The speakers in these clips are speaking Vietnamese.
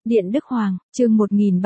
Điện Đức Hoàng, chương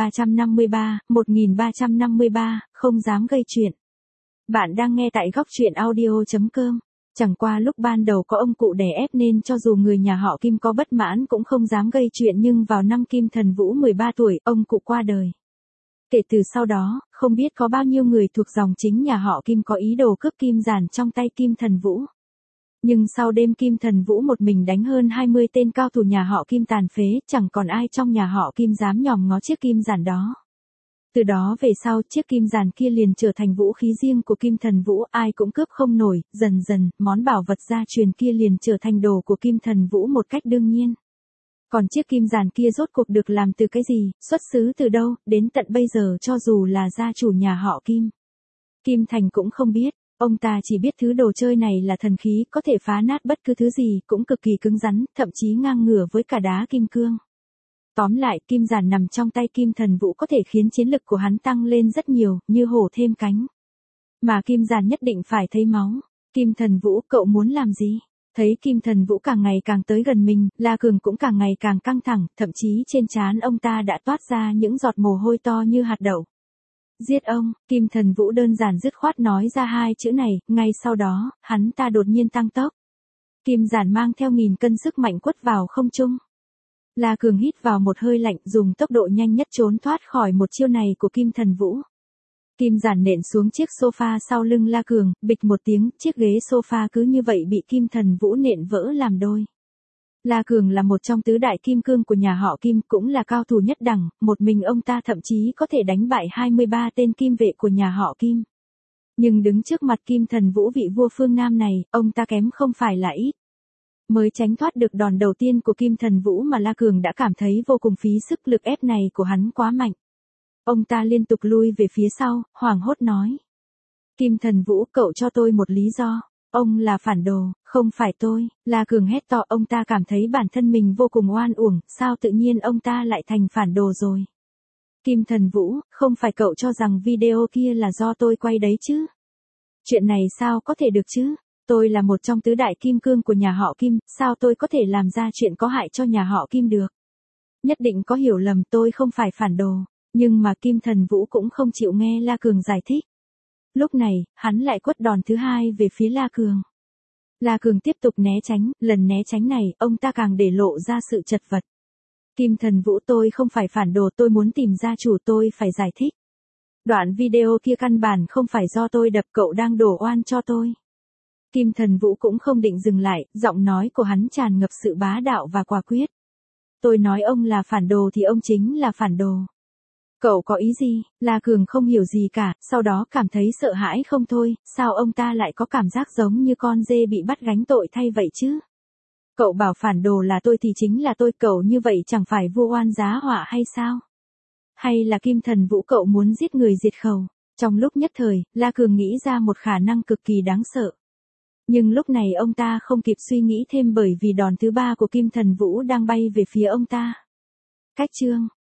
1353, không dám gây chuyện. Bạn đang nghe tại góc truyện audio.com. Chẳng qua lúc ban đầu có ông cụ đè ép nên cho dù người nhà họ Kim có bất mãn cũng không dám gây chuyện, nhưng vào năm Kim Thần Vũ 13 tuổi, ông cụ qua đời. Kể từ sau đó, không biết có bao nhiêu người thuộc dòng chính nhà họ Kim có ý đồ cướp kim giản trong tay Kim Thần Vũ. Nhưng sau đêm Kim Thần Vũ một mình đánh hơn 20 tên cao thủ nhà họ Kim tàn phế, chẳng còn ai trong nhà họ Kim dám nhòm ngó chiếc kim giản đó. Từ đó về sau, chiếc kim giản kia liền trở thành vũ khí riêng của Kim Thần Vũ, ai cũng cướp không nổi, dần dần, món bảo vật gia truyền kia liền trở thành đồ của Kim Thần Vũ một cách đương nhiên. Còn chiếc kim giản kia rốt cuộc được làm từ cái gì, xuất xứ từ đâu, đến tận bây giờ cho dù là gia chủ nhà họ Kim, Kim Thành cũng không biết. Ông ta chỉ biết thứ đồ chơi này là thần khí, có thể phá nát bất cứ thứ gì, cũng cực kỳ cứng rắn, thậm chí ngang ngửa với cả đá kim cương. Tóm lại, kim giản nằm trong tay Kim Thần Vũ có thể khiến chiến lực của hắn tăng lên rất nhiều, như hổ thêm cánh. Mà kim giản nhất định phải thấy máu. Kim Thần Vũ, cậu muốn làm gì? Thấy Kim Thần Vũ càng ngày càng tới gần mình, La Cường cũng càng ngày càng căng thẳng, thậm chí trên trán ông ta đã toát ra những giọt mồ hôi to như hạt đậu. Giết ông, Kim Thần Vũ đơn giản dứt khoát nói ra hai chữ này, ngay sau đó, hắn ta đột nhiên tăng tốc. Kim giản mang theo 1000 cân sức mạnh quất vào không trung. La Cường hít vào một hơi lạnh, dùng tốc độ nhanh nhất trốn thoát khỏi một chiêu này của Kim Thần Vũ. Kim giản nện xuống chiếc sofa sau lưng La Cường, bịch một tiếng, chiếc ghế sofa cứ như vậy bị Kim Thần Vũ nện vỡ làm đôi. La Cường là một trong tứ đại kim cương của nhà họ Kim, cũng là cao thủ nhất đẳng, một mình ông ta thậm chí có thể đánh bại 23 tên kim vệ của nhà họ Kim. Nhưng đứng trước mặt Kim Thần Vũ, vị vua phương Nam này, ông ta kém không phải là ít. Mới tránh thoát được đòn đầu tiên của Kim Thần Vũ mà La Cường đã cảm thấy vô cùng phí sức, lực ép này của hắn quá mạnh. Ông ta liên tục lui về phía sau, hoảng hốt nói. Kim Thần Vũ, cậu cho tôi một lý do. Ông là phản đồ, không phải tôi. La Cường hét to, ông ta cảm thấy bản thân mình vô cùng oan uổng, sao tự nhiên ông ta lại thành phản đồ rồi. Kim Thần Vũ, không phải cậu cho rằng video kia là do tôi quay đấy chứ? Chuyện này sao có thể được chứ? Tôi là một trong tứ đại kim cương của nhà họ Kim, sao tôi có thể làm ra chuyện có hại cho nhà họ Kim được? Nhất định có hiểu lầm, tôi không phải phản đồ. Nhưng mà Kim Thần Vũ cũng không chịu nghe La Cường giải thích. Lúc này, hắn lại quất đòn thứ hai về phía La Cường. La Cường tiếp tục né tránh, lần né tránh này, ông ta càng để lộ ra sự chật vật. Kim Thần Vũ, tôi không phải phản đồ, tôi muốn tìm gia chủ, tôi phải giải thích. Đoạn video kia căn bản không phải do tôi đập, cậu đang đổ oan cho tôi. Kim Thần Vũ cũng không định dừng lại, giọng nói của hắn tràn ngập sự bá đạo và quả quyết. Tôi nói ông là phản đồ thì ông chính là phản đồ. Cậu có ý gì? La Cường không hiểu gì cả, sau đó cảm thấy sợ hãi không thôi, sao ông ta lại có cảm giác giống như con dê bị bắt gánh tội thay vậy chứ? Cậu bảo phản đồ là tôi thì chính là tôi, cậu như vậy chẳng phải vu oan giá họa hay sao? Hay là Kim Thần Vũ cậu muốn giết người diệt khẩu? Trong lúc nhất thời, La Cường nghĩ ra một khả năng cực kỳ đáng sợ. Nhưng lúc này ông ta không kịp suy nghĩ thêm, bởi vì đòn thứ ba của Kim Thần Vũ đang bay về phía ông ta. Cách chương